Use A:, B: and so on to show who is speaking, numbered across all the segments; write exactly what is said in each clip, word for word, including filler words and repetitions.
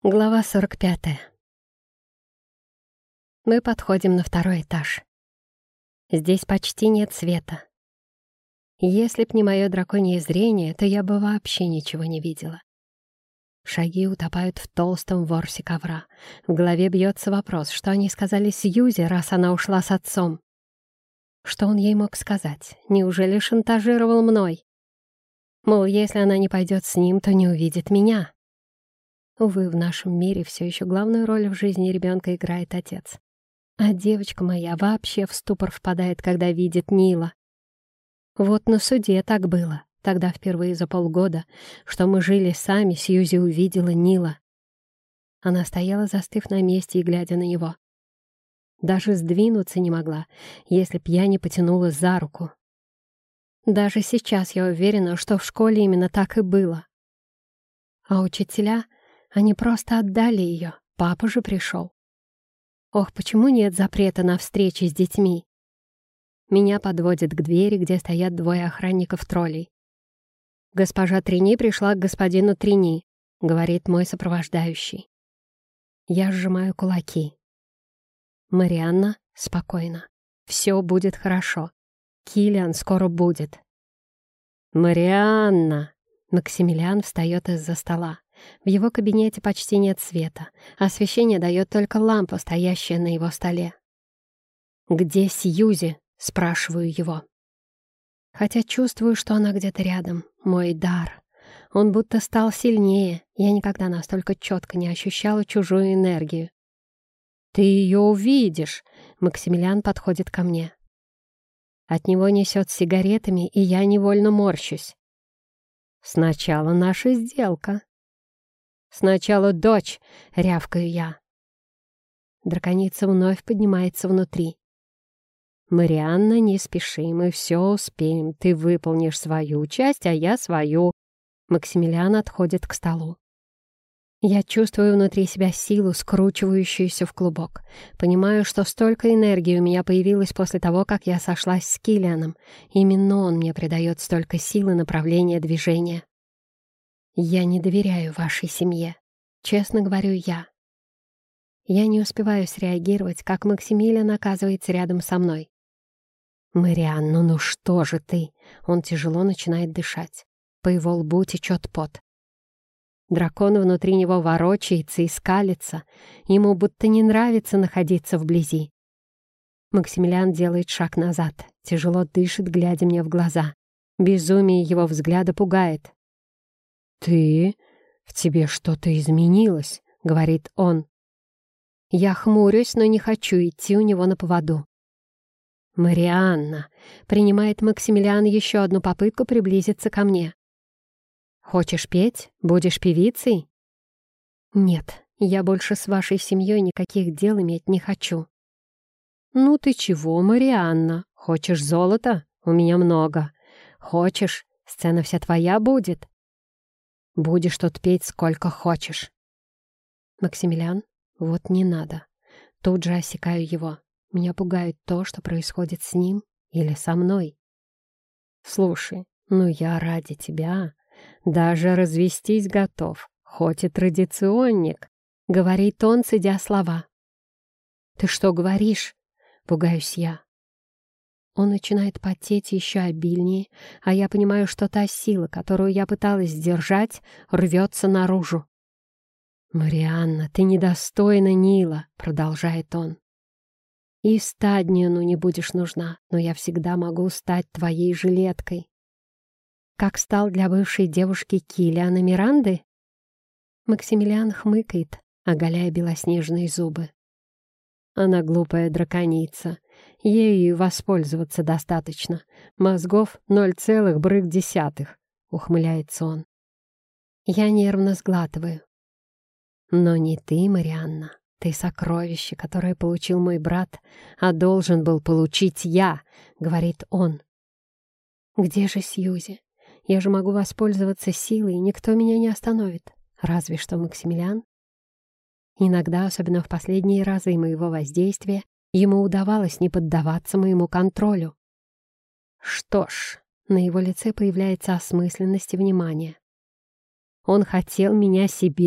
A: Глава сорок пятая. Мы подходим на второй этаж. Здесь почти нет света. Если б не мое драконье зрение, то я бы вообще ничего не видела. Шаги утопают в толстом ворсе ковра. В голове бьется вопрос, что они сказали Сьюзи, раз она ушла с отцом. Что он ей мог сказать? Неужели шантажировал мной? Мол, если она не пойдет с ним, то не увидит меня. Увы, в нашем мире все еще главную роль в жизни ребенка играет отец. А девочка моя вообще в ступор впадает, когда видит Нила. Вот на суде так было. Тогда впервые за полгода, что мы жили сами, Сьюзи увидела Нила. Она стояла, застыв на месте и глядя на него. Даже сдвинуться не могла, если б я не потянула за руку. Даже сейчас я уверена, что в школе именно так и было. А учителя... Они просто отдали ее. Папа же пришел. Ох, почему нет запрета на встречи с детьми? Меня подводят к двери, где стоят двое охранников-троллей. «Госпожа Трини пришла к господину Трини», — говорит мой сопровождающий. Я сжимаю кулаки. «Марианна, спокойно. Все будет хорошо. Киллиан скоро будет». «Марианна!» Максимилиан встает из-за стола. В его кабинете почти нет света. Освещение дает только лампа, стоящая на его столе. «Где Сьюзи?» — спрашиваю его. Хотя чувствую, что она где-то рядом. Мой дар. Он будто стал сильнее. Я никогда настолько четко не ощущала чужую энергию. «Ты ее увидишь!» — Максимилиан подходит ко мне. От него несет сигаретами, и я невольно морщусь. «Сначала наша сделка». «Сначала дочь!» — рявкаю я. Драконица вновь поднимается внутри. «Марианна, не спеши, мы все успеем. Ты выполнишь свою часть, а я свою». Максимилиан отходит к столу. Я чувствую внутри себя силу, скручивающуюся в клубок. Понимаю, что столько энергии у меня появилось после того, как я сошлась с Киллианом. Именно он мне придает столько силы направления движения. «Я не доверяю вашей семье», — честно говорю я. Я не успеваю среагировать, как Максимилиан оказывается рядом со мной. «Марианна, ну что же ты?» Он тяжело начинает дышать. По его лбу течет пот. Дракон внутри него ворочается и скалится. Ему будто не нравится находиться вблизи. Максимилиан делает шаг назад, тяжело дышит, глядя мне в глаза. Безумие его взгляда пугает. «Ты? В тебе что-то изменилось», — говорит он. Я хмурюсь, но не хочу идти у него на поводу. «Марианна», — принимает Максимилиан еще одну попытку приблизиться ко мне. «Хочешь петь? Будешь певицей?» «Нет, я больше с вашей семьей никаких дел иметь не хочу». «Ну ты чего, Марианна? Хочешь золота? У меня много. Хочешь? Сцена вся твоя будет. Будешь тут петь сколько хочешь». «Максимилиан, вот не надо». Тут же осекаю его. Меня пугает то, что происходит с ним или со мной. «Слушай, ну я ради тебя даже развестись готов, хоть и традиционник», — говорит он, цедя слова. «Ты что говоришь?» — пугаюсь я. Он начинает потеть еще обильнее, а я понимаю, что та сила, которую я пыталась сдержать, рвется наружу. «Марианна, ты недостойна Нила», — продолжает он. «И Стадниону не будешь нужна, но я всегда могу стать твоей жилеткой». Как стал для бывшей девушки Киллиана Миранды? Максимилиан хмыкает, оголяя белоснежные зубы. Она глупая драконица. Ею воспользоваться достаточно. Мозгов ноль целых брык десятых, ухмыляется он. Я нервно сглатываю. Но не ты, Марианна. Ты сокровище, которое получил мой брат, а должен был получить я, говорит он. Где же Сьюзи? Я же могу воспользоваться силой, и никто меня не остановит. Разве что Максимилиан. Иногда, особенно в последние разы моего воздействия, ему удавалось не поддаваться моему контролю. Что ж, на его лице появляется осмысленность и внимание. Он хотел меня себе?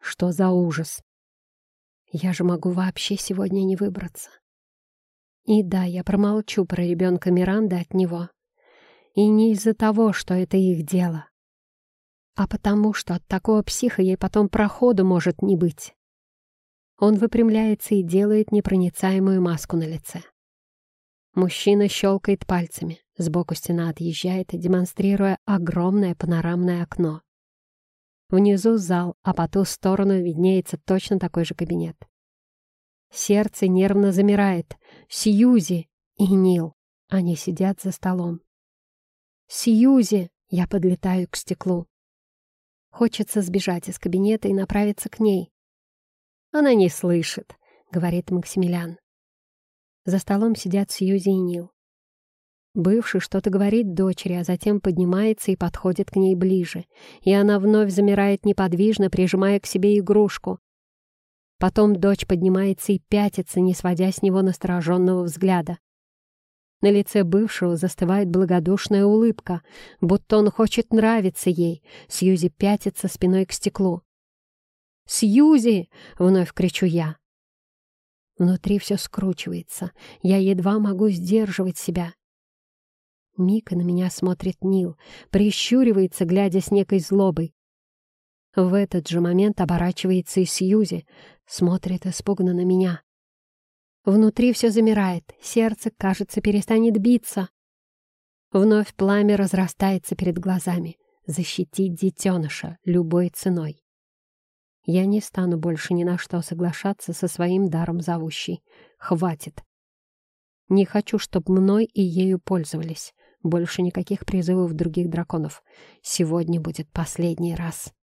A: Что за ужас? Я же могу вообще сегодня не выбраться. И да, я промолчу про ребенка Миранды от него. И не из-за того, что это их дело, а потому что от такого психа ей потом проходу может не быть. Он выпрямляется и делает непроницаемую маску на лице. Мужчина щелкает пальцами. Сбоку стена отъезжает, демонстрируя огромное панорамное окно. Внизу зал, а по ту сторону виднеется точно такой же кабинет. Сердце нервно замирает. Сьюзи и Нил. Они сидят за столом. «Сьюзи!» — я подлетаю к стеклу. Хочется сбежать из кабинета и направиться к ней. «Она не слышит», — говорит Максимилиан. За столом сидят Сьюзи и Нил. Бывший что-то говорит дочери, а затем поднимается и подходит к ней ближе, и она вновь замирает неподвижно, прижимая к себе игрушку. Потом дочь поднимается и пятится, не сводя с него настороженного взгляда. На лице бывшего застывает благодушная улыбка, будто он хочет нравиться ей. Сьюзи пятится спиной к стеклу. «Сьюзи!» — вновь кричу я. Внутри все скручивается. Я едва могу сдерживать себя. Мика на меня смотрит Нил, прищуривается, глядя с некой злобой. В этот же момент оборачивается и Сьюзи, смотрит испуганно на меня. Внутри все замирает, сердце, кажется, перестанет биться. Вновь пламя разрастается перед глазами. Защитить детеныша любой ценой. Я не стану больше ни на что соглашаться со своим даром зовущей. Хватит. Не хочу, чтобы мной и ею пользовались. Больше никаких призывов других драконов. Сегодня будет последний раз.